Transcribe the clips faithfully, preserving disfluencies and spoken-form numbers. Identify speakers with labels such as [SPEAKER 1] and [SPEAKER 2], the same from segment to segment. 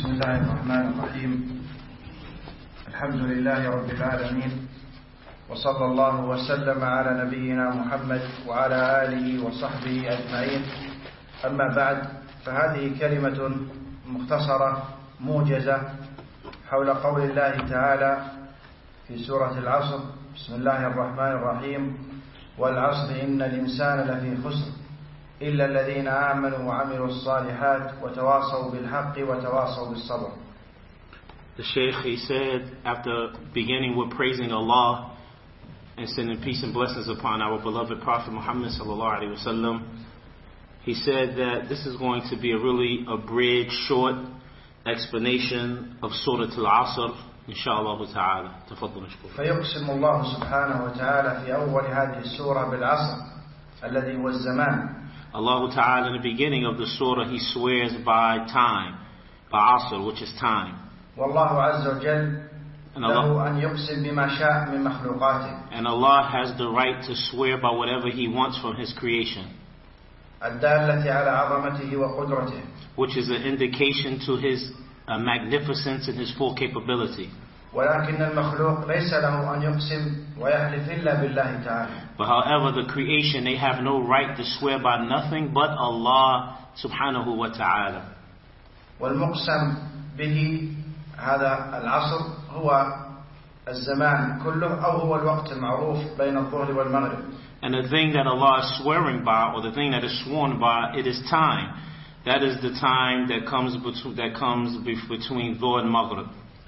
[SPEAKER 1] بسم الله الرحمن الرحيم. الحمد لله رب العالمين، وصلى الله وسلم على نبينا محمد وعلى آله وصحبه أجمعين. أما بعد، فهذه كلمة مختصرة موجزة حول قول الله تعالى في سورة العصر: بسم الله الرحمن الرحيم، والعصر إن الإنسان لفي خسر إلا الذين آمنوا وعملوا الصالحات وتواصوا بالحق وتواصوا بالصبر.
[SPEAKER 2] The Shaykh, he said, after beginning with praising Allah and sending peace and blessings upon our beloved Prophet Muhammad sallallahu alaihi wasallam, he said that this is going to be a really abridged, short explanation of Surah Al-Asr, inshallah ta'ala. تفضل مشكور.
[SPEAKER 1] فيقسم الله سبحانه وتعالى في أول هذه السورة بالعصر الذي هو الزمان.
[SPEAKER 2] Allah Ta'ala, in the beginning of the surah, he swears by time, by Asr, which is time.
[SPEAKER 1] والله عز وجل له أن يقسم بما شاء من مخلوقاته.
[SPEAKER 2] And Allah has the right to swear by whatever He wants from His creation,
[SPEAKER 1] الدالة على عظمته وقدرته,
[SPEAKER 2] which is an indication to His uh, magnificence and His full capability.
[SPEAKER 1] ولكن المخلوق ليس له أن يقسم ويحلف إلا بالله تعالى.
[SPEAKER 2] But however, the creation, they have no right to swear by nothing but Allah subhanahu wa ta'ala.
[SPEAKER 1] والمقسم به هذا العصر هو الزمان كله أو هو الوقت المعروف بين الظهر والمغرب.
[SPEAKER 2] And the thing that Allah is swearing by, or the thing that is sworn by, it is time. That is the time that comes between, that comes between Dhuhr and Maghrib.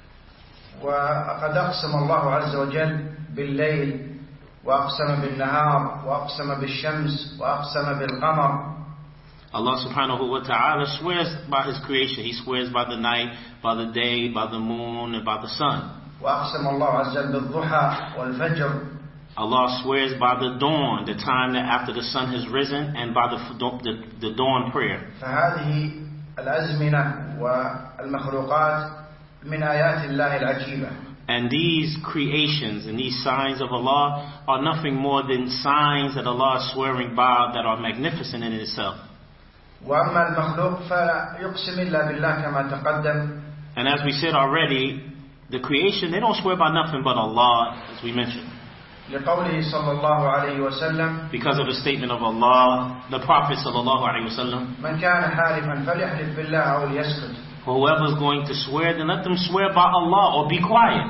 [SPEAKER 1] وقد أقسم الله عز وجل بالليل، وأقسم بالنهار، وأقسم بالشمس، وأقسم بالقمر.
[SPEAKER 2] Allah subhanahu wa ta'ala swears by His creation. He swears by the night, by the day, by the moon, and by the sun.
[SPEAKER 1] وأقسم الله عز وجل بالضحى والفجر.
[SPEAKER 2] Allah swears by the dawn, the time that after the sun has risen, and by the, the, the dawn prayer.
[SPEAKER 1] فهذه الأزمنة والمخلوقات من آيات الله العجيبة.
[SPEAKER 2] And these creations and these signs of Allah are nothing more than signs that Allah is swearing by that are magnificent in itself.
[SPEAKER 1] وأما المخلوق فلا يقسم إلا بالله كما تقدم.
[SPEAKER 2] And as we said already, the creation, they don't swear by nothing but Allah, as we mentioned.
[SPEAKER 1] لقوله صلى الله عليه وسلم,
[SPEAKER 2] because of the statement of Allah, the Prophet sallallahu alaihi wasallam,
[SPEAKER 1] من كان حالفا فليحلف بالله أو ليسكت.
[SPEAKER 2] Whoever is going to swear, then let them swear by Allah or be quiet.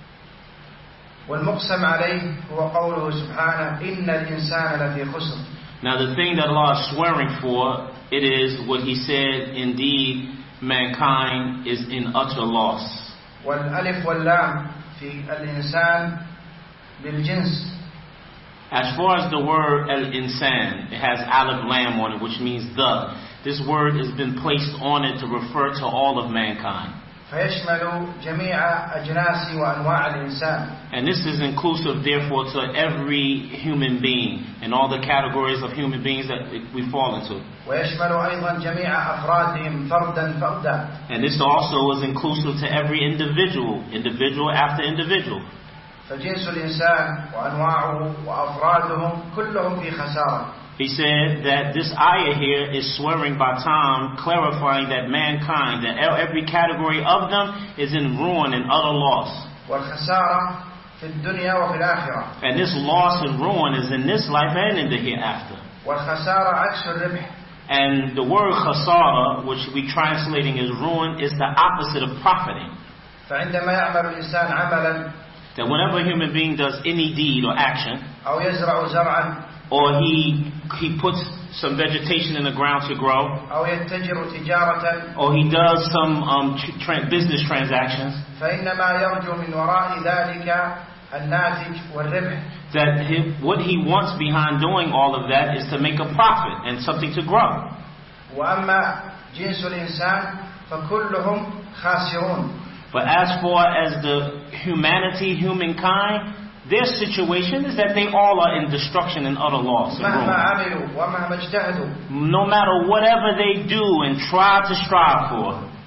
[SPEAKER 1] والمقسم عليه هو قوله سبحانه إن الإنسان لفي خسر.
[SPEAKER 2] Now the thing that Allah is swearing for, it is what He said, indeed mankind is in utter loss.
[SPEAKER 1] والألف واللام في الإنسان بالجنس.
[SPEAKER 2] As far as the word al-insan, it has alif lam on it, which means the. This word has been placed on it to refer to all of mankind.
[SPEAKER 1] فيشمل جميع أجناس وأنواع الإنسان.
[SPEAKER 2] And this is inclusive, therefore, to every human being and all the categories of human beings that we fall into.
[SPEAKER 1] ويشمل أيضا جميع أفرادهم فردا فردا.
[SPEAKER 2] And this also is inclusive to every individual, individual after individual.
[SPEAKER 1] فجنس الإنسان وأنواعه وأفرادهم كلهم في خسارة.
[SPEAKER 2] He said that this ayah here is swearing by time, clarifying that mankind, that every category of them is in ruin and utter loss.
[SPEAKER 1] والخسارة في الدنيا وفي الآخرة.
[SPEAKER 2] And this loss and ruin is in this life and in the hereafter.
[SPEAKER 1] والخسارة عكس الربح.
[SPEAKER 2] And the word khasara, which we translating as ruin, is the opposite of profiting.
[SPEAKER 1] فعندما يعمل الإنسان عملا,
[SPEAKER 2] that whenever a human being does any deed or action,
[SPEAKER 1] أو يزرع زرعا,
[SPEAKER 2] or he he puts some vegetation in the ground to grow,
[SPEAKER 1] أو يتجر تجارة,
[SPEAKER 2] or he does some um, tra- business transactions,
[SPEAKER 1] فإنما يرجو من وراء ذلك الناتج والربح.
[SPEAKER 2] that he, what he wants behind doing all of that is to make a profit and something to grow.
[SPEAKER 1] وأما جنس الإنسان فكلهم خاسرون.
[SPEAKER 2] But as far as the humanity, humankind, their situation is that they all are in destruction and utter loss and
[SPEAKER 1] مهما
[SPEAKER 2] ruin.
[SPEAKER 1] عملوا ومهما اجتهدوا.
[SPEAKER 2] No matter whatever they do and try to strive for.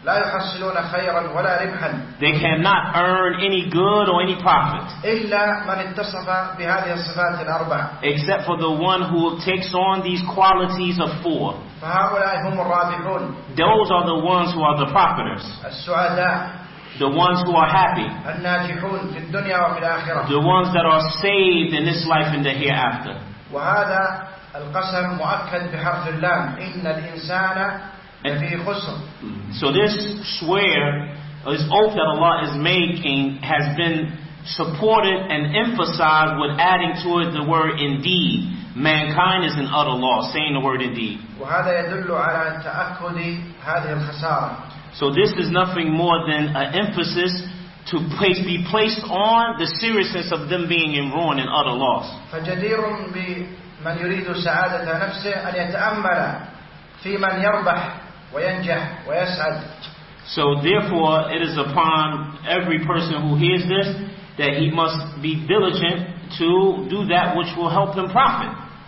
[SPEAKER 1] لا يحصلون خيرا ولا ربحا
[SPEAKER 2] They cannot earn any good or any profit
[SPEAKER 1] إلا من اتصف بهذه الصفات الأربع.
[SPEAKER 2] except for the one who takes on these qualities of four.
[SPEAKER 1] فهؤلاء هم الرابحون.
[SPEAKER 2] Those are the ones who are the profiters,
[SPEAKER 1] السعداء.
[SPEAKER 2] the ones who are happy,
[SPEAKER 1] الناجحون في الدنيا وفي الآخرة.
[SPEAKER 2] the ones that are saved in this life and the hereafter.
[SPEAKER 1] وهذا القسم مؤكد بحرف اللام إن الإنسان لفي خسر.
[SPEAKER 2] So this swear, this oath that Allah is making has been supported and emphasized with adding to it the word indeed. Mankind is in utter loss, saying the word indeed.
[SPEAKER 1] وهذا يدل على تأكد هذه الخسارة.
[SPEAKER 2] So this is nothing more than an emphasis to place, be placed on the seriousness of them being in ruin and utter loss.
[SPEAKER 1] فجدير بمن يريد سعادة نفسه أن يتأمل في من يربح وينجح ويسعد.
[SPEAKER 2] So therefore it is upon every person who hears this that he must be diligent to do that which will help him profit.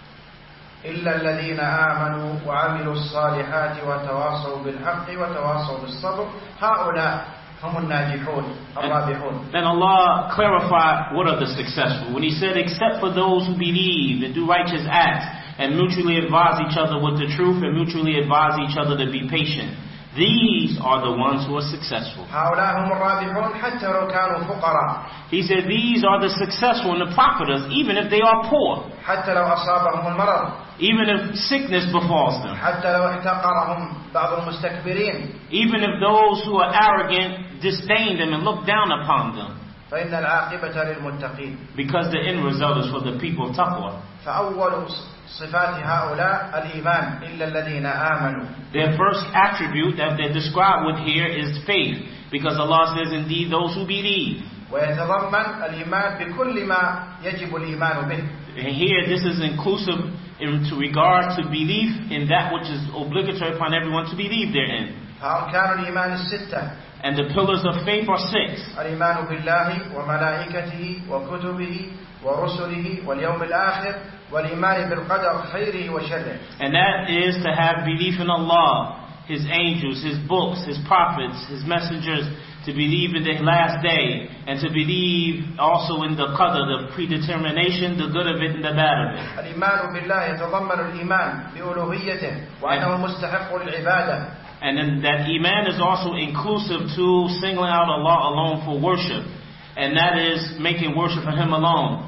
[SPEAKER 1] إلا الذين آمنوا وعملوا الصالحات وتواصوا بالحق وتواصوا بالصبر هؤلاء هم الناجحون الرابحون.
[SPEAKER 2] Then Allah clarified what are the successful. When He said, except for those who believe and do righteous acts and mutually advise each other with the truth and mutually advise each other to be patient. These are the ones who are successful.
[SPEAKER 1] هؤلاء هم الرابحون حتى لو كانوا فقراء.
[SPEAKER 2] He said these are the successful and the profiters even if they are poor.
[SPEAKER 1] حتى لو أصابهم المرض.
[SPEAKER 2] Even if sickness befalls them.
[SPEAKER 1] حتى لو احتقرهم بعض المستكبرين.
[SPEAKER 2] Even if those who are arrogant disdain them and look down upon them.
[SPEAKER 1] فإن العاقبة للمتقين.
[SPEAKER 2] Because the end result is for the people of taqwa.
[SPEAKER 1] فأول صفات هؤلاء الإيمان إلا الذين آمنوا.
[SPEAKER 2] Their first attribute that they're described with here is faith. Because Allah says indeed those who believe.
[SPEAKER 1] ويتضمن الإيمان بكل ما يجب الإيمان به.
[SPEAKER 2] And here this is inclusive in to regard to belief in that which is obligatory upon everyone to believe therein.
[SPEAKER 1] فأركان الإيمان الستة.
[SPEAKER 2] And the pillars of faith are six.
[SPEAKER 1] الإيمان بالله وملائكته وكتبه ورسله واليوم الآخر والإيمان بالقدر خيره وشره.
[SPEAKER 2] And that is to have belief in Allah, His angels, His books, His prophets, His messengers, to believe in the last day, and to believe also in the qadr, the predetermination, the good of it and the bad of it.
[SPEAKER 1] الإيمان بالله يتضمن الإيمان بألوهيته وأنه مستحق للعبادة.
[SPEAKER 2] And then that iman is also inclusive to singling out Allah alone for worship, and that is making worship for Him alone.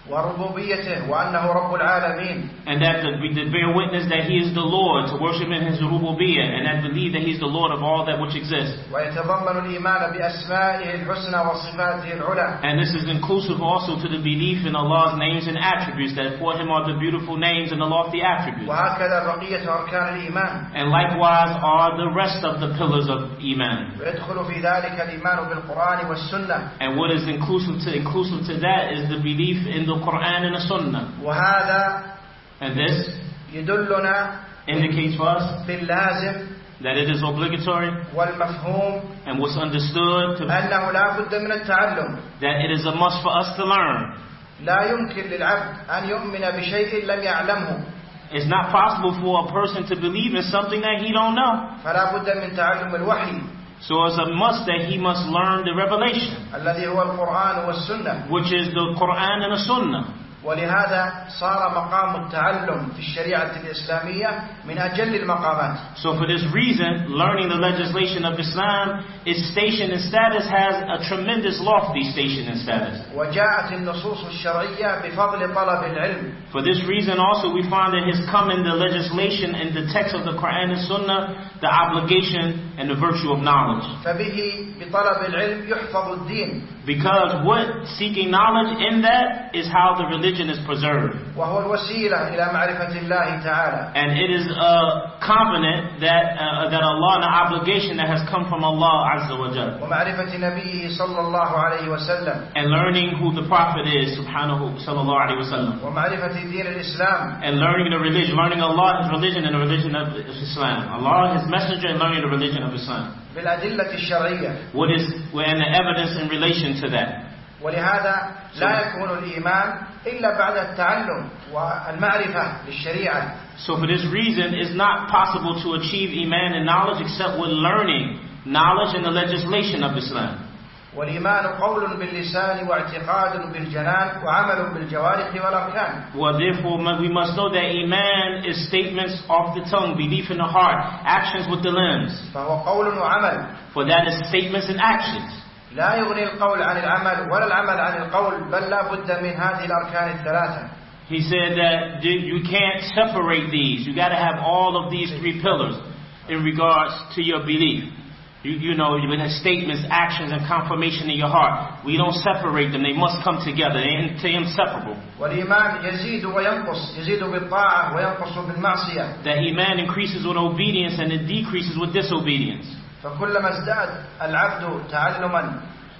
[SPEAKER 1] وربوبيته وأنه رب العالمين.
[SPEAKER 2] And that to, to bear witness that He is the Lord, to worship in His rububiyyah, and that believe that He is the Lord of all that which exists.
[SPEAKER 1] ويتضمن الإيمان بأسمائه الحسنى وصفاته العلى.
[SPEAKER 2] And this is inclusive also to the belief in Allah's names and attributes, that for Him are the beautiful names and the lofty attributes.
[SPEAKER 1] وهكذا بقية أركان الإيمان.
[SPEAKER 2] And likewise are the rest of the pillars of Iman.
[SPEAKER 1] ويدخل في ذلك الإيمان بالقرآن والسنة.
[SPEAKER 2] And what is inclusive to inclusive to that is the belief in the Quran and the Sunnah.
[SPEAKER 1] وهذا
[SPEAKER 2] And this
[SPEAKER 1] يدلنا
[SPEAKER 2] indicates for us
[SPEAKER 1] باللازم
[SPEAKER 2] that it is obligatory
[SPEAKER 1] والمفهوم
[SPEAKER 2] and what's understood to,
[SPEAKER 1] أنه لا بد من التعلم.
[SPEAKER 2] that it is a must for us to learn.
[SPEAKER 1] لا يمكن للعبد أن يؤمن بشيء لم يعلمه.
[SPEAKER 2] It's not possible for a person to believe in something that he don't know.
[SPEAKER 1] فلا بد من تعلم الوحي.
[SPEAKER 2] So it's a must that he must learn the revelation,
[SPEAKER 1] الذي هو القرآن والسنة.
[SPEAKER 2] which is the Quran and the Sunnah.
[SPEAKER 1] ولهذا صار مقام التعلم في الشريعة الإسلامية من أجل المقامات.
[SPEAKER 2] So for this reason, learning the legislation of Islam, its station and status has a tremendous lofty station and status.
[SPEAKER 1] وجاءت النصوص الشرعية بفضل طلب العلم.
[SPEAKER 2] For this reason also we find that has come in the legislation and the text of the Quran and Sunnah, the obligation and the virtue of knowledge.
[SPEAKER 1] فبه بطلب العلم يحفظ الدين.
[SPEAKER 2] Because what seeking knowledge in that is how the religion is preserved.
[SPEAKER 1] وهو الوسيلة إلى معرفة الله تعالى.
[SPEAKER 2] And it is a covenant that uh, that Allah, and an obligation that has come from Allah Azza wa Jal.
[SPEAKER 1] ومعرفة نبيه صلى الله عليه وسلم.
[SPEAKER 2] And learning who the Prophet is, subhanahu sallallahu alayhi wa sallam.
[SPEAKER 1] ومعرفة دين الإسلام.
[SPEAKER 2] And learning the religion, learning Allah, His religion, and the religion of Islam. Allah, His messenger, and learning the religion of Islam.
[SPEAKER 1] بالأدلة الشرعية.
[SPEAKER 2] What is and the evidence in relation to that.
[SPEAKER 1] ولهذا لا يكون الإيمان إلا بعد التعلم والمعرفة للشريعة.
[SPEAKER 2] So for this reason, it's not possible to achieve Iman and knowledge except with learning knowledge and the legislation of Islam.
[SPEAKER 1] والإيمان قول باللسان واعتقاد بالجنان وعمل بالجوارح والأركان.
[SPEAKER 2] Well, therefore, we must know that Iman is statements off the tongue, belief in the heart, actions with the limbs.
[SPEAKER 1] فهو قول وعمل.
[SPEAKER 2] For that is statements and actions.
[SPEAKER 1] لا يغني القول عن العمل ولا العمل عن القول بل لا بد من هذه الأركان الثلاثة.
[SPEAKER 2] He said that you can't separate these. You got to have all of these three pillars in regards to your belief. You, you know, you have statements, actions, and confirmation in your heart. We don't separate them. They must come together. They're inseparable.
[SPEAKER 1] والإيمان يزيد وينقص يزيد بالطاعة وينقص بالمعصية.
[SPEAKER 2] That Iman increases with obedience and it decreases with disobedience.
[SPEAKER 1] فكلما ازداد العبد تعلما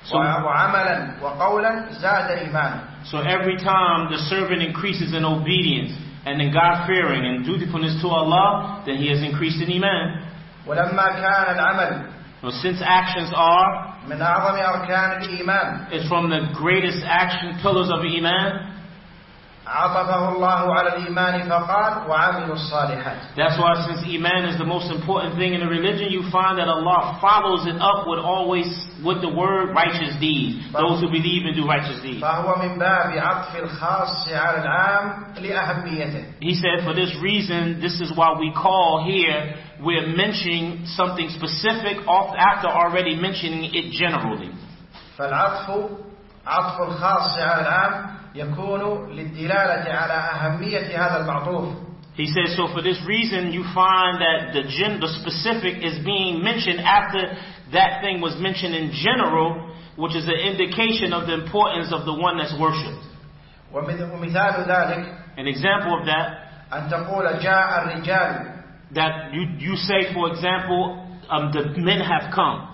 [SPEAKER 1] وعملا وقولا زاد إيمانا.
[SPEAKER 2] So every time the servant increases in obedience and in God-fearing and dutifulness to Allah, then he has increased in Iman.
[SPEAKER 1] ولما كان العمل
[SPEAKER 2] Well, since actions are
[SPEAKER 1] من أعظم أركان الإيمان,
[SPEAKER 2] it's from the greatest action pillars of Iman.
[SPEAKER 1] عطفه الله على الإيمان فقال وعملوا الصالحات.
[SPEAKER 2] That's why, since Iman is the most important thing in the religion, you find that Allah follows it up with always with the word righteous deeds. Those who believe and do righteous deeds.
[SPEAKER 1] فهو من باب عطف الخاص على العام لأهميته.
[SPEAKER 2] He said, for this reason, this is why we call here, we're mentioning something specific off after already mentioning it generally.
[SPEAKER 1] فالعطف عطف الخاص على العام يكون للدلالة على أهمية هذا المعطوف.
[SPEAKER 2] He says, so for this reason, you find that the gen, the specific is being mentioned after that thing was mentioned in general, which is an indication of the importance of the one that's worshipped.
[SPEAKER 1] ومثال ذلك,
[SPEAKER 2] an example of that,
[SPEAKER 1] أن تقول جاء الرجال,
[SPEAKER 2] that you, you say, for example, um, the men have come.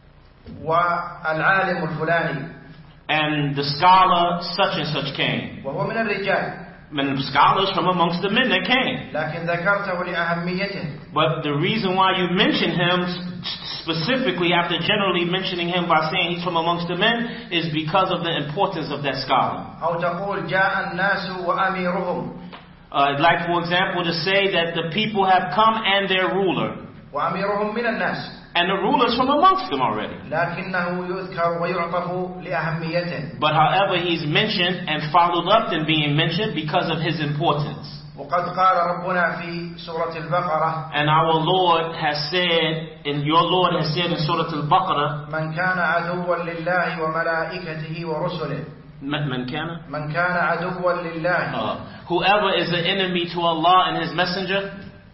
[SPEAKER 1] والعالم الفلاني,
[SPEAKER 2] and the scholar such and such came.
[SPEAKER 1] وهو من الرجال.
[SPEAKER 2] And scholars from amongst the men that came.
[SPEAKER 1] لكن ذكرته لأهميته.
[SPEAKER 2] But the reason why you mention him specifically after generally mentioning him by saying he's from amongst the men is because of the importance of that scholar.
[SPEAKER 1] أو تقول جاء الناس وأميرهم.
[SPEAKER 2] Uh, like, for example, to say that the people have come and their ruler.
[SPEAKER 1] وأميرهم من الناس.
[SPEAKER 2] And the ruler's from amongst them already.
[SPEAKER 1] لكنه يذكر ويعطف لأهميته.
[SPEAKER 2] But however, he's mentioned and followed up in being mentioned because of his importance.
[SPEAKER 1] وقد قال ربنا في سورة البقرة.
[SPEAKER 2] And our Lord has said, and your Lord has said in Surah Al-Baqarah,
[SPEAKER 1] من كان عدوا لله وملائكته ورسله.
[SPEAKER 2] من كان?
[SPEAKER 1] من كان عدوا لله.
[SPEAKER 2] Uh, whoever is an enemy to Allah and His Messenger.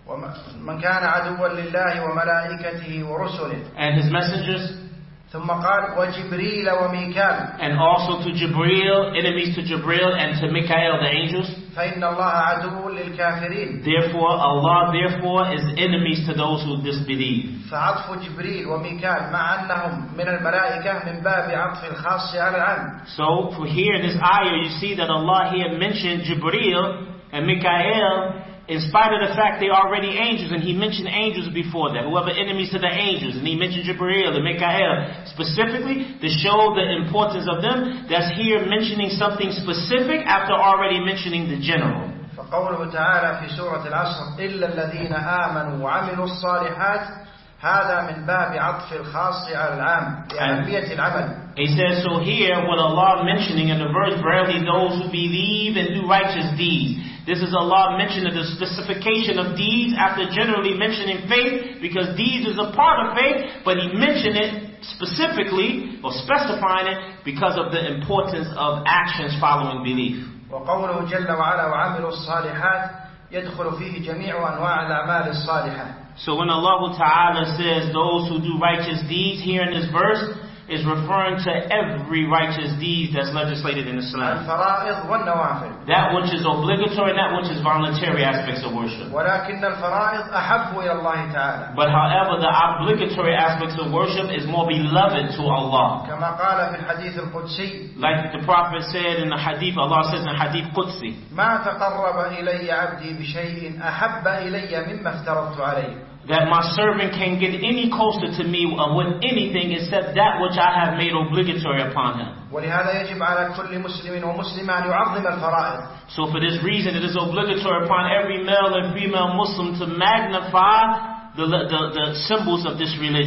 [SPEAKER 1] ومن كان عدوا لله وملائكته ورسله.
[SPEAKER 2] And His messengers.
[SPEAKER 1] ثم قال وجبريل وميكال.
[SPEAKER 2] And also to Jibreel, enemies to Jibreel, and to Mikael, the angels.
[SPEAKER 1] فإن الله عدو للكافرين.
[SPEAKER 2] Therefore, Allah therefore is enemies to those who disbelieve.
[SPEAKER 1] فعطف جبريل وميكال مع أنهم من الملائكة من باب عطف الخاص على العام.
[SPEAKER 2] So, for here in this ayah, you see that Allah here mentioned Jibreel and Mikael, in spite of the fact they are already angels, and He mentioned angels before that, whoever enemies to the angels, and He mentioned Jibreel and Mikael specifically to show the importance of them. That's here mentioning something specific after already mentioning the general.
[SPEAKER 1] فقوله تعالى في سورة العصر إلا الذين آمنوا وعملوا الصالحات هذا من باب عطف الخاص على العام لأهمية العمل.
[SPEAKER 2] He says, so here, what Allah mentioning in the verse, verily those who believe and do righteous deeds. This is Allah mentioning the specification of deeds after generally mentioning faith, because deeds is a part of faith, but He mentioned it specifically, or specifying it, because of the importance of actions following belief.
[SPEAKER 1] وقوله جل وعلا وعملوا الصالحات يدخل فيه جميع أنواع الأعمال الصالحة.
[SPEAKER 2] So when Allah Ta'ala says those who do righteous deeds here in this verse, is referring to every righteous deed that's legislated in Islam.
[SPEAKER 1] الفرائض والنوافل.
[SPEAKER 2] That which is obligatory and that which is voluntary aspects of worship.
[SPEAKER 1] ولكن الفرائض أحب إلى الله تعالى.
[SPEAKER 2] But however, the obligatory aspects of worship is more beloved to Allah.
[SPEAKER 1] كما قال في الحديث القدسي.
[SPEAKER 2] Like the Prophet said in the hadith, Allah says in Hadith Qudsi,
[SPEAKER 1] ما تقرب إلي عبدي بشيء أحب إلي مما افترضت عليه.
[SPEAKER 2] that my servant can get any closer to me with anything except that which I have made obligatory upon him.
[SPEAKER 1] ولهذا يجب على كل مسلم ومسلمة أن يعظم الفرائض.
[SPEAKER 2] So for this reason, it is obligatory upon every male and female Muslim to magnify the, the, the symbols of this religion.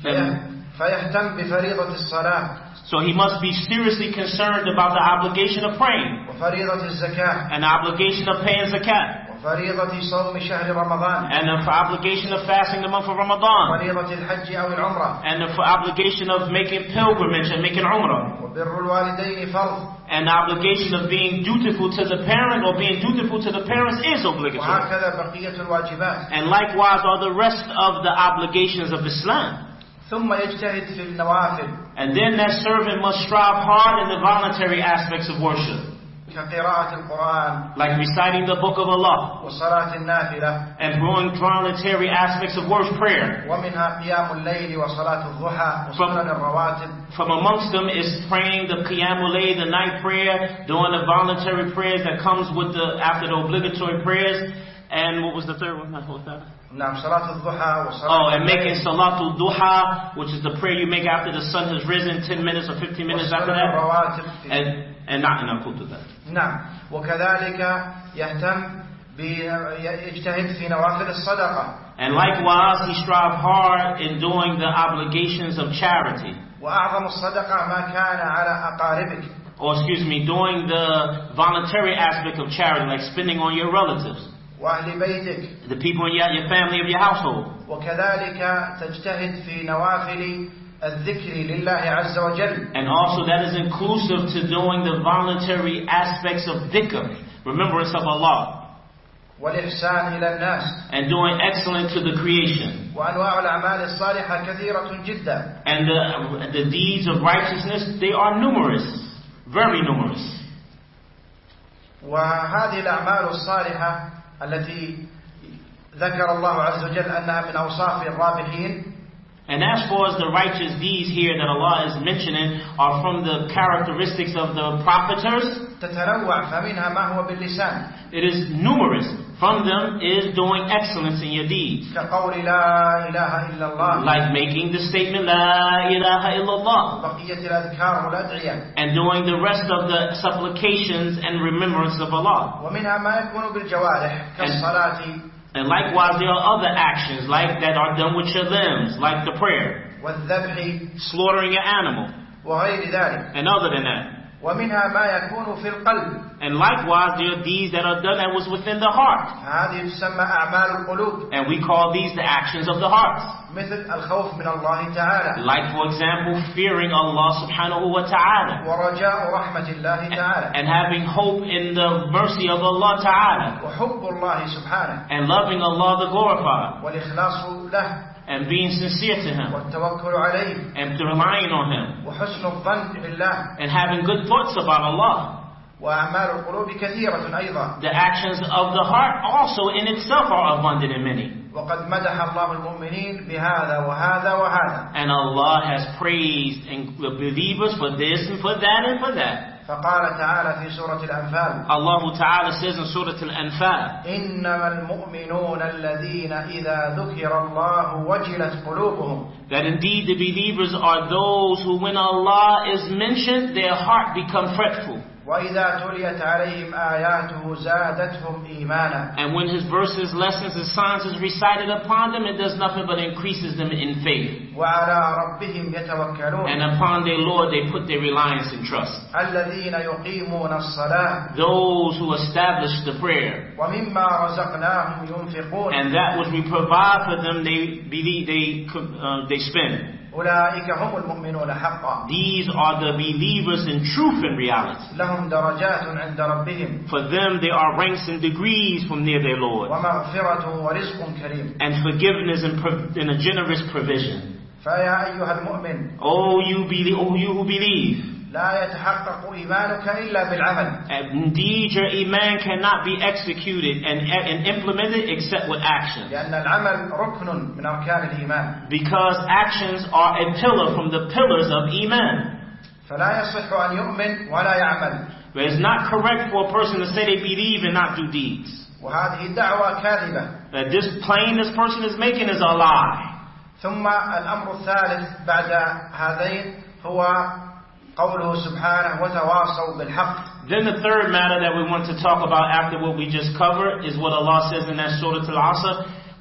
[SPEAKER 1] فيهتم بفريضة الصلاة.
[SPEAKER 2] So he must be seriously concerned about the obligation of praying,
[SPEAKER 1] وفريضة الزكاة,
[SPEAKER 2] and the obligation of paying zakat,
[SPEAKER 1] وفريضة صوم شهر رمضان,
[SPEAKER 2] and the obligation of fasting the month of Ramadan,
[SPEAKER 1] وفريضة الحج أو العمرة,
[SPEAKER 2] and the obligation of making pilgrimage and making umrah,
[SPEAKER 1] وبر الوالدين فرض,
[SPEAKER 2] and the obligation of being dutiful to the parent or being dutiful to the parents is obligatory.
[SPEAKER 1] وهكذا بقية الواجبات.
[SPEAKER 2] And likewise are the rest of the obligations of Islam.
[SPEAKER 1] ثم يجتهد في النوافل.
[SPEAKER 2] And then that servant must strive hard in the voluntary aspects of worship,
[SPEAKER 1] كقراءة القرآن,
[SPEAKER 2] like reciting the book of Allah,
[SPEAKER 1] وصلاة النافلة,
[SPEAKER 2] and growing voluntary aspects of worship prayer.
[SPEAKER 1] ومنها قيام الليل وصلاة الضحى وسنن الرواتب.
[SPEAKER 2] From amongst them is praying the Qiyamul Layl, the night prayer, doing the voluntary prayers that comes with the after the obligatory prayers. And what was the third one?
[SPEAKER 1] نعم صلاة الضحى وصلاة.
[SPEAKER 2] Oh, and making Salatul Duha, which is the prayer you make after the sun has risen, ten minutes or fifteen minutes after that. And and not enough to that.
[SPEAKER 1] نعم وكذلك يهتم بيجتهد في نوافل الصدقة.
[SPEAKER 2] And likewise he strive hard in doing the obligations of charity.
[SPEAKER 1] وأعظم الصدقة ما كان على أقاربك.
[SPEAKER 2] Or excuse me, doing the voluntary aspect of charity, like spending on your relatives,
[SPEAKER 1] وأهل بيتك,
[SPEAKER 2] the people in your, your family of your household.
[SPEAKER 1] وكذلك تجتهد في نوافل الذكر لله عز وجل.
[SPEAKER 2] And also that is inclusive to doing the voluntary aspects of dhikr, remembrance of Allah.
[SPEAKER 1] والإحسان إلى الناس.
[SPEAKER 2] And doing excellent to the creation.
[SPEAKER 1] وأنواع الأعمال الصالحة كثيرة جدا.
[SPEAKER 2] And the, the deeds of righteousness, they are numerous, very numerous.
[SPEAKER 1] وهذه الأعمال الصالحة التي ذكر الله عز وجل أنها من أوصاف الرابحين.
[SPEAKER 2] And as far as the righteous deeds here that Allah is mentioning are from the characteristics of the profiters,
[SPEAKER 1] تتنوع فمنها ما هو باللسان.
[SPEAKER 2] It is numerous. From them is doing excellence in your deeds.
[SPEAKER 1] كقول لا إله إلا الله.
[SPEAKER 2] Like making the statement La ilaha illallah.
[SPEAKER 1] بقية الأذكار والأدعية.
[SPEAKER 2] And doing the rest of the supplications and remembrance of Allah.
[SPEAKER 1] ومنها ما يكون بالجوارح كالصلاة.
[SPEAKER 2] And likewise there are other actions like that are done with your limbs, like the prayer,
[SPEAKER 1] والذبح,
[SPEAKER 2] slaughtering your animal,
[SPEAKER 1] وغير ذلك.
[SPEAKER 2] and other than that.
[SPEAKER 1] ومنها ما يكون في القلب.
[SPEAKER 2] And likewise there are deeds that are done that was within the heart.
[SPEAKER 1] هذه تسمى أعمال القلوب.
[SPEAKER 2] And we call these the actions of the heart.
[SPEAKER 1] مثل الخوف من الله تعالى.
[SPEAKER 2] Like for example, fearing Allah subhanahu wa ta'ala.
[SPEAKER 1] ورجاء رحمة الله تعالى.
[SPEAKER 2] And having hope in the mercy of Allah ta'ala.
[SPEAKER 1] وحب الله سبحانه.
[SPEAKER 2] And loving Allah the glorified.
[SPEAKER 1] والإخلاص له.
[SPEAKER 2] And being sincere to Him.
[SPEAKER 1] والتوكل عليه.
[SPEAKER 2] And relying on Him.
[SPEAKER 1] وحسن الظن بالله.
[SPEAKER 2] And having good thoughts about Allah.
[SPEAKER 1] وأعمال القلوب كثيرة أيضا.
[SPEAKER 2] The actions of the heart also in itself are abundant in many.
[SPEAKER 1] وقد مدح الله المؤمنين بهذا وهذا وهذا.
[SPEAKER 2] And Allah has praised the believers for this and for that and for that.
[SPEAKER 1] فقال تعالى في سورة الأنفال.
[SPEAKER 2] Allah Ta'ala says in Surah Al-Anfal.
[SPEAKER 1] إنما المؤمنون الذين إذا ذكر الله وجلت قلوبهم.
[SPEAKER 2] That indeed the believers are those who when Allah is mentioned, their heart become fretful.
[SPEAKER 1] وإذا تليت عليهم آياته زادتهم إيمانا.
[SPEAKER 2] And when His verses, lessons, and signs is recited upon them, it does nothing but increases them in faith.
[SPEAKER 1] وعلى ربهم يتوكلون.
[SPEAKER 2] And upon their Lord they put their reliance and trust.
[SPEAKER 1] الذين يقيمون الصلاة.
[SPEAKER 2] Those who establish the prayer.
[SPEAKER 1] ومما رزقناهم ينفقون.
[SPEAKER 2] And that which we provide for them, they believe, they uh, they spend.
[SPEAKER 1] أولئك هم المؤمنون حقا.
[SPEAKER 2] These are the believers in truth and reality.
[SPEAKER 1] لهم درجات عند ربهم.
[SPEAKER 2] For them there are ranks and degrees from near their Lord.
[SPEAKER 1] ومغفرة ورزق كريم.
[SPEAKER 2] And forgiveness and, prov- and a generous provision.
[SPEAKER 1] فيا أيها المؤمن.
[SPEAKER 2] Oh you believe, oh you who believe.
[SPEAKER 1] لا يتحقق إيمانك إلا بالعمل.
[SPEAKER 2] Indeed, your iman cannot be executed and, and implemented except with action.
[SPEAKER 1] لأن العمل ركن من أركان الإيمان.
[SPEAKER 2] Because actions are a pillar from the pillars of iman.
[SPEAKER 1] فلا يصح أن يؤمن ولا يعمل.
[SPEAKER 2] But it's not correct for a person to say they believe and not do deeds.
[SPEAKER 1] وهذه الدعوة كاذبة.
[SPEAKER 2] That this claim this person is making is a lie.
[SPEAKER 1] ثم الأمر الثالث بعد هذين هو قوله سبحانه وتواصوا بالحق.
[SPEAKER 2] Then the third matter that we want to talk about after what we just covered is what Allah says in that Surah Al-Asr,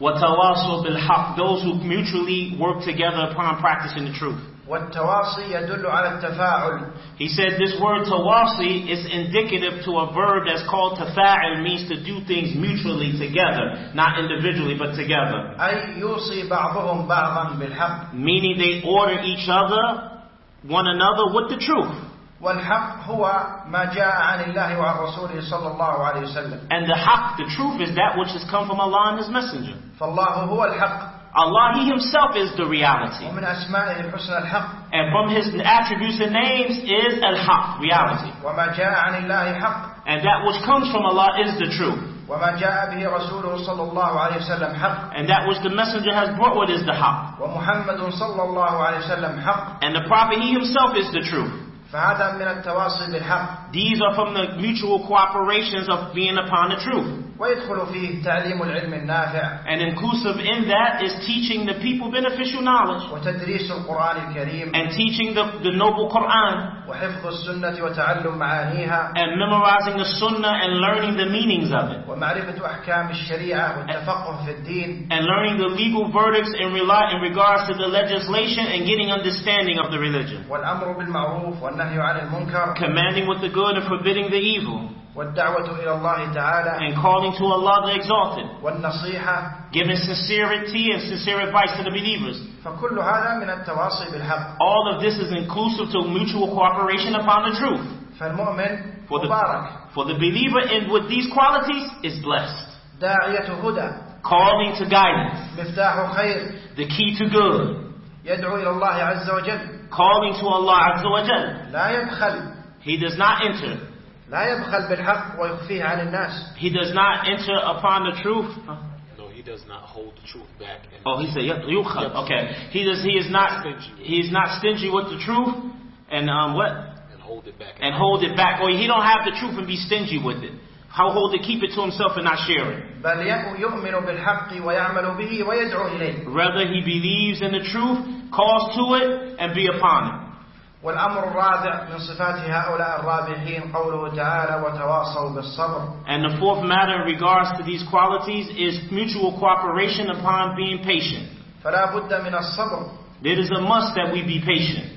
[SPEAKER 2] وَتَوَاصَوْا بِالْحَقِّ, those who mutually work together upon practicing the truth.
[SPEAKER 1] والتواصي يدل على التفاعل.
[SPEAKER 2] He said this word tawasi is indicative to a verb that's called tafa'il, means to do things mutually together, not individually but together.
[SPEAKER 1] أي يوصي بعضهم بعضا بالحق.
[SPEAKER 2] Meaning they order each other, one another with the truth.
[SPEAKER 1] والحق هو ما جاء عن الله وعن رسوله صلى الله عليه وسلم.
[SPEAKER 2] And the haqq, the truth, is that which has come from Allah and His Messenger.
[SPEAKER 1] فالله هو الحق.
[SPEAKER 2] Allah, He Himself is the reality.
[SPEAKER 1] ومن أسمائه الحسنى الحق.
[SPEAKER 2] And from His attributes and names is al-haq, reality.
[SPEAKER 1] وما جاء عن الله حق.
[SPEAKER 2] And that which comes from Allah is the truth.
[SPEAKER 1] وما جاء به رسوله صلى الله عليه وسلم حق.
[SPEAKER 2] And that which the Messenger has brought with is the haqq.
[SPEAKER 1] ومحمد صلى الله عليه وسلم حق.
[SPEAKER 2] And the Prophet, he himself is the truth.
[SPEAKER 1] فهذا من التواصي بالحق.
[SPEAKER 2] These are from the mutual cooperations of being upon the truth.
[SPEAKER 1] ويدخل فيه تعليم العلم النافع.
[SPEAKER 2] And inclusive in that is teaching the people beneficial knowledge.
[SPEAKER 1] وتدريس القرآن الكريم.
[SPEAKER 2] And teaching the, the noble Quran.
[SPEAKER 1] وحفظ السنة وتعلم معانيها.
[SPEAKER 2] And memorizing the sunnah and learning the meanings of it.
[SPEAKER 1] ومعرفة أحكام الشريعة والتفقه في الدين.
[SPEAKER 2] And learning the legal verdicts in, rela- in regards to the legislation and getting understanding of the religion.
[SPEAKER 1] والأمر بالمعروف والنهي عن المنكر.
[SPEAKER 2] Commanding with the good and forbidding the evil.
[SPEAKER 1] والدعوة إلى الله تعالى.
[SPEAKER 2] And calling to Allah the Exalted.
[SPEAKER 1] والنصيحة.
[SPEAKER 2] Giving sincerity and sincere advice to the believers.
[SPEAKER 1] فكل هذا من التواصي بالحق.
[SPEAKER 2] All of this is inclusive to mutual cooperation upon the truth.
[SPEAKER 1] فالمؤمن
[SPEAKER 2] For the,
[SPEAKER 1] مبارك.
[SPEAKER 2] for the believer in with these qualities is blessed.
[SPEAKER 1] داعية هدى.
[SPEAKER 2] Calling to guidance.
[SPEAKER 1] مفتاح خير.
[SPEAKER 2] The key to good.
[SPEAKER 1] يدعو إلى الله عز وجل.
[SPEAKER 2] Calling to Allah Azza wa Jal.
[SPEAKER 1] لا يبخل.
[SPEAKER 2] He does not enter.
[SPEAKER 1] لا يبخل بالحق ويخفيه عن الناس.
[SPEAKER 2] He does not enter upon the truth. Huh?
[SPEAKER 3] No, he does not hold the truth back. And
[SPEAKER 2] Oh, he said yukhal. Okay. He does. He is not. He is not stingy with the truth, and um what?
[SPEAKER 3] And hold it back.
[SPEAKER 2] And hold it back. Or he don't have the truth and be stingy with it. How hold it? Keep it to himself and not share it.
[SPEAKER 1] بل يؤمن بالحق ويعمل به ويدعو إليه.
[SPEAKER 2] Rather, he believes in the truth, calls to it, and be upon it.
[SPEAKER 1] والأمر الرابع من صفات هؤلاء الرابحين قوله تعالى وتواصوا بالصبر.
[SPEAKER 2] And the fourth matter in regards to these qualities is mutual cooperation upon being patient.
[SPEAKER 1] فلا بد من الصبر.
[SPEAKER 2] It is a must that we be patient.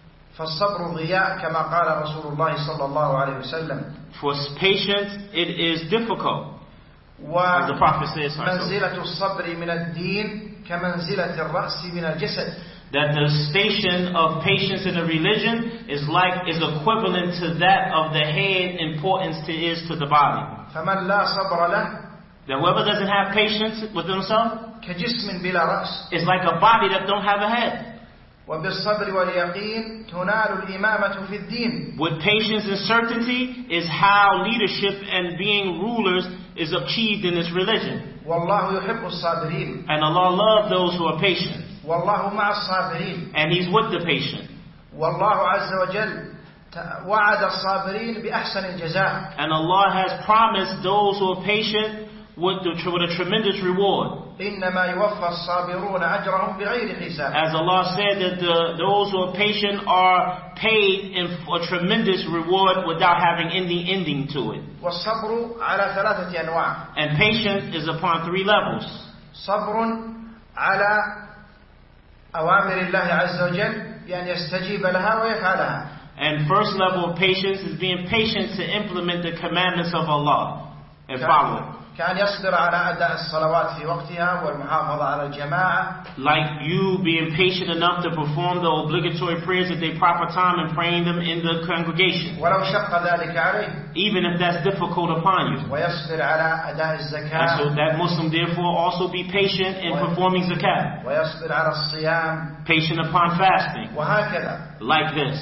[SPEAKER 1] فالصبر ضياء كما قال رسول الله صلى الله عليه وسلم.
[SPEAKER 2] For patience, it is difficult. As the Prophet says,
[SPEAKER 1] ومنزلة الصبر من الدين كمنزلة الرأس من الجسد.
[SPEAKER 2] That the station of patience in the religion is like is equivalent to that of the head importance to is to the body.
[SPEAKER 1] فمن لا صبر له.
[SPEAKER 2] That whoever doesn't have patience with himself
[SPEAKER 1] كجسم بلا رأس.
[SPEAKER 2] is like a body that don't have a head.
[SPEAKER 1] وبالصبر واليقين تنال الإمامة في الدين.
[SPEAKER 2] With patience and certainty is how leadership and being rulers is achieved in this religion.
[SPEAKER 1] والله يحب الصابرين.
[SPEAKER 2] And Allah loves those who are patient.
[SPEAKER 1] والله مع الصابرين.
[SPEAKER 2] And He's with the patient.
[SPEAKER 1] والله عز وجل وعد الصابرين بأحسن الجزاء.
[SPEAKER 2] And Allah has promised those who are patient with, the, with a tremendous reward.
[SPEAKER 1] إنما يوفى الصابرون أجرهم بغير حساب.
[SPEAKER 2] As Allah said that the, those who are patient are paid in a tremendous reward without having any ending to it.
[SPEAKER 1] والصبر على ثلاثة أنواع.
[SPEAKER 2] And patience is upon three levels.
[SPEAKER 1] صبر على أوامر الله عز وجل بأن يستجيب لها ويفعلها.
[SPEAKER 2] And first level of patience is being patient to implement the commandments of Allah and follow it.
[SPEAKER 1] كان يصبر على أداء الصلوات في وقتها والمحافظة على الجماعة.
[SPEAKER 2] Like you being patient enough to perform the obligatory prayers at their proper time and praying them in the congregation.
[SPEAKER 1] ولو شق ذلك عليه.
[SPEAKER 2] Even if that's difficult upon you.
[SPEAKER 1] ويصبر على أداء الزكاة.
[SPEAKER 2] And so that Muslim therefore also be patient in performing zakat.
[SPEAKER 1] ويصبر على الصيام.
[SPEAKER 2] Patient upon fasting.
[SPEAKER 1] وهكذا.
[SPEAKER 2] Like this.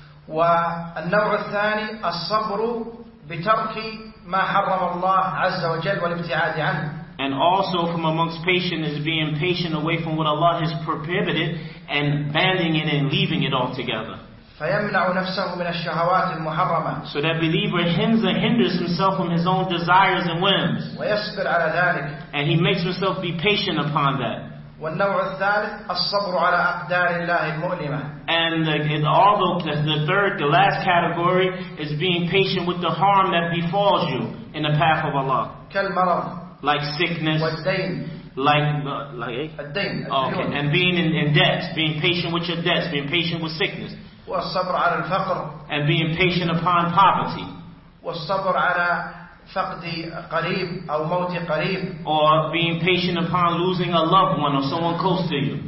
[SPEAKER 1] والنوع الثاني الصبر بترك ما حرم الله عز وجل والابتعاد عنه.
[SPEAKER 2] And also from amongst patient is being patient away from what Allah has prohibited and abandoning it and leaving it altogether.
[SPEAKER 1] فيمنع نفسه من الشهوات المحرمة.
[SPEAKER 2] So that believer hinders himself from his own desires and whims.
[SPEAKER 1] ويصبر على ذلك.
[SPEAKER 2] And he makes himself be patient upon that.
[SPEAKER 1] والنوع الثالث الصبر على أقدار الله المؤلمة.
[SPEAKER 2] And, uh, and although the, the third, the last category is being patient with the harm that befalls you in the path of Allah.
[SPEAKER 1] كالمرض.
[SPEAKER 2] Like sickness
[SPEAKER 1] والدين.
[SPEAKER 2] like, uh, like eh?
[SPEAKER 1] الدين
[SPEAKER 2] Okay,
[SPEAKER 1] الديون.
[SPEAKER 2] and being in, in debts, being patient with your debts, being patient with sickness,
[SPEAKER 1] والصبر على الفقر
[SPEAKER 2] and being patient upon poverty,
[SPEAKER 1] والصبر على فقد قريب أو موت قريب
[SPEAKER 2] or being patient upon losing a loved one or someone close to you.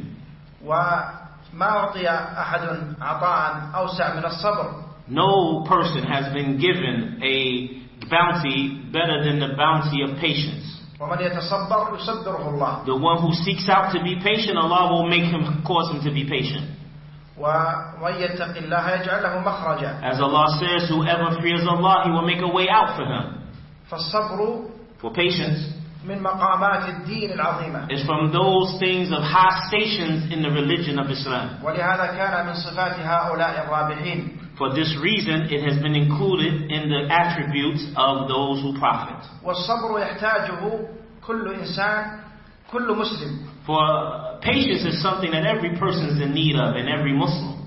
[SPEAKER 1] وما أعطي أحد عطاء أوسع من الصبر.
[SPEAKER 2] No person has been given a bounty better than the bounty of patience.
[SPEAKER 1] ومن يتصبر يصبره الله.
[SPEAKER 2] The one who seeks out to be patient, Allah will make him, cause him to be patient.
[SPEAKER 1] ومن يتق الله يجعل له مخرجا.
[SPEAKER 2] As Allah says, whoever fears Allah, He will make a way out for him.
[SPEAKER 1] فالصبر
[SPEAKER 2] For patience
[SPEAKER 1] من مقامات الدين العظيمة.
[SPEAKER 2] is from those things of high stations in the religion of Islam.
[SPEAKER 1] ولهذا كان من صفات هؤلاء الرابحين.
[SPEAKER 2] For this reason, it has been included in the attributes of those who profit.
[SPEAKER 1] والصبر يحتاجه كل إنسان كل مسلم.
[SPEAKER 2] For patience is something that every person is in need of, and every Muslim.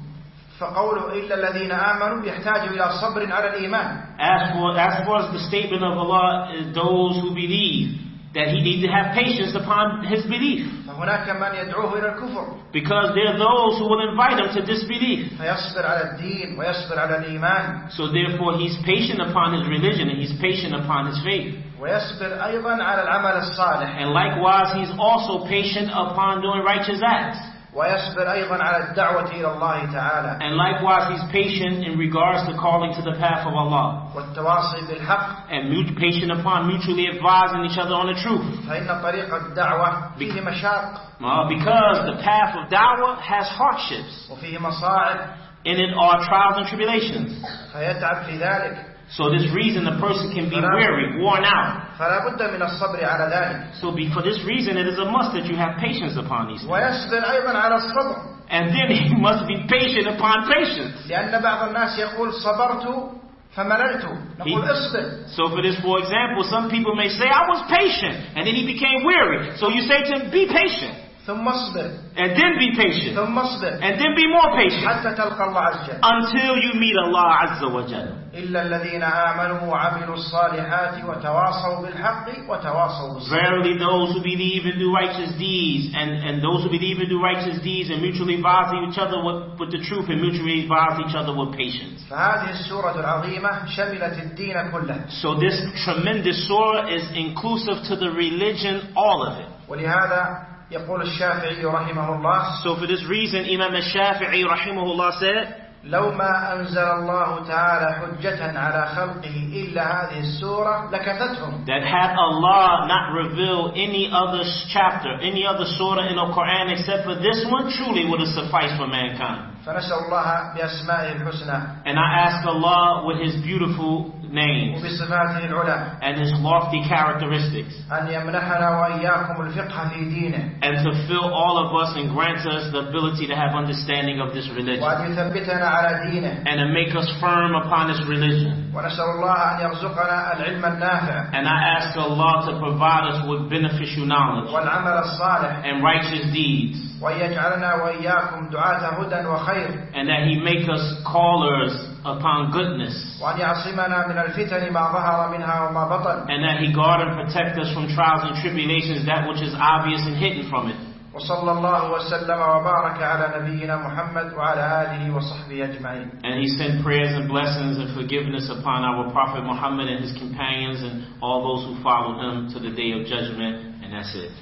[SPEAKER 1] فقوله إلا الذين آمنوا يحتاج إلى صبر على الإيمان.
[SPEAKER 2] As for, as far as the statement of Allah, is those who believe, that he needs to have patience upon his belief.
[SPEAKER 1] فهناك من يدعوه إلى الكفر.
[SPEAKER 2] Because there are those who will invite him to disbelief.
[SPEAKER 1] فيصبر على الدين ويصبر على الإيمان.
[SPEAKER 2] So therefore he's patient upon his religion and he's patient upon his faith.
[SPEAKER 1] ويصبر أيضا على العمل الصالح.
[SPEAKER 2] And likewise he's also patient upon doing righteous acts.
[SPEAKER 1] ويصبر أيضا على الدعوة إلى الله تعالى.
[SPEAKER 2] And likewise he's patient in regards to calling to the path of Allah.
[SPEAKER 1] والتواصي بالحق.
[SPEAKER 2] And mut- patient upon mutually advising each other on the truth.
[SPEAKER 1] فإن طريق الدعوة فيه مشاق.
[SPEAKER 2] Uh, because the path of da'wah has hardships.
[SPEAKER 1] وفيه مصاعب.
[SPEAKER 2] In it are trials and tribulations.
[SPEAKER 1] فيتعب في ذلك.
[SPEAKER 2] So this reason the person can be weary, worn out.
[SPEAKER 1] فلا بد من الصبر على ذلك.
[SPEAKER 2] So be, for this reason it is a must that you have patience upon these things.
[SPEAKER 1] ويصبر أيضا على الصبر.
[SPEAKER 2] And then he must be patient upon patience.
[SPEAKER 1] لأن بعض الناس يقول صبرت فمللت. نقول اصبر.
[SPEAKER 2] So for this, for example, some people may say, I was patient, and then he became weary. So you say to him, be patient.
[SPEAKER 1] ثم اصبر.
[SPEAKER 2] And then be patient.
[SPEAKER 1] ثم اصبر.
[SPEAKER 2] And then be more patient.
[SPEAKER 1] حتى تلقى الله عز وجل.
[SPEAKER 2] Until you meet Allah Azza wa Jalla.
[SPEAKER 1] إلا الذين آمنوا وعملوا الصالحات وتواصوا بالحق وتواصوا بالصبر.
[SPEAKER 2] Verily those who believe and do righteous deeds, and, and those who believe and do righteous deeds and mutually advise each other with, with the truth and mutually advise each other with patience.
[SPEAKER 1] فهذه السورة العظيمة شملت الدين كله.
[SPEAKER 2] So this tremendous surah is inclusive to the religion, all of it.
[SPEAKER 1] ولهذا يقول الشافعي رحمه الله.
[SPEAKER 2] So for this reason, Imam al-Shafi'i rahimahullah said,
[SPEAKER 1] لو ما أنزل الله تعالى حجة على خلقه إلا هذه السورة لكفتهم.
[SPEAKER 2] That had Allah not revealed any other chapter, any other surah in the Quran except for this one, truly would have sufficed for mankind.
[SPEAKER 1] فنسأل الله بأسمائه الحسنى.
[SPEAKER 2] And I ask Allah with His beautiful names
[SPEAKER 1] وبصفاته العلى.
[SPEAKER 2] and His lofty characteristics,
[SPEAKER 1] أن يمنحنا وإياكم الفقه في دينه.
[SPEAKER 2] and to fill all of us and grant us the ability to have understanding of this religion,
[SPEAKER 1] وأن يثبتنا على دينه.
[SPEAKER 2] and to make us firm upon this religion.
[SPEAKER 1] ونسأل الله أن يرزقنا العلم النافع.
[SPEAKER 2] And I ask Allah to provide us with beneficial knowledge
[SPEAKER 1] والعمل الصالح.
[SPEAKER 2] and righteous deeds,
[SPEAKER 1] وأن يجعلنا وإياكم دعاة هدى وخير.
[SPEAKER 2] and that He make us callers upon goodness,
[SPEAKER 1] وأن يعصمنا من الفتن ما ظهر منها وما بطن.
[SPEAKER 2] and that He guard and protect us from trials and tribulations, that which is obvious and hidden from it.
[SPEAKER 1] وصلى الله وسلم وبارك على نبينا محمد وعلى آله وصحبه أجمعين.
[SPEAKER 2] And He sent prayers and blessings and forgiveness upon our Prophet Muhammad and his companions and all those who followed him to the day of judgment, and that's it.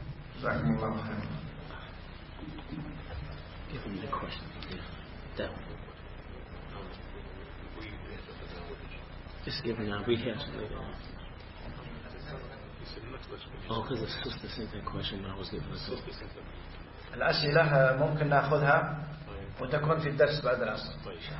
[SPEAKER 1] جزاكم الله خيرا.
[SPEAKER 2] Give me the question. That one. Just give me now. We have some later on. Oh, because the sister sent that question when I was giving the sister.
[SPEAKER 1] الأسئلة ممكن نأخذها وتكون في الدرس بعد العصر.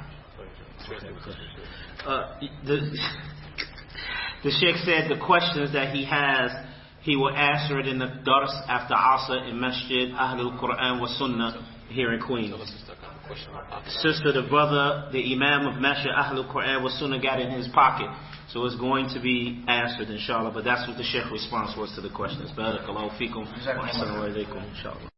[SPEAKER 2] Uh, the, the Sheikh said the questions that he has, he will answer it in the dars after Asr in Masjid Ahlul Quran wa Sunnah here in Queens. Sister, the brother, the Imam of Masjid Ahlul Quran wa Sunnah got it in his pocket. So it's going to be answered, inshallah. But that's what the Sheikh response was to the questions. Barakallahu feekum wa ahsanu ilaykum, inshallah.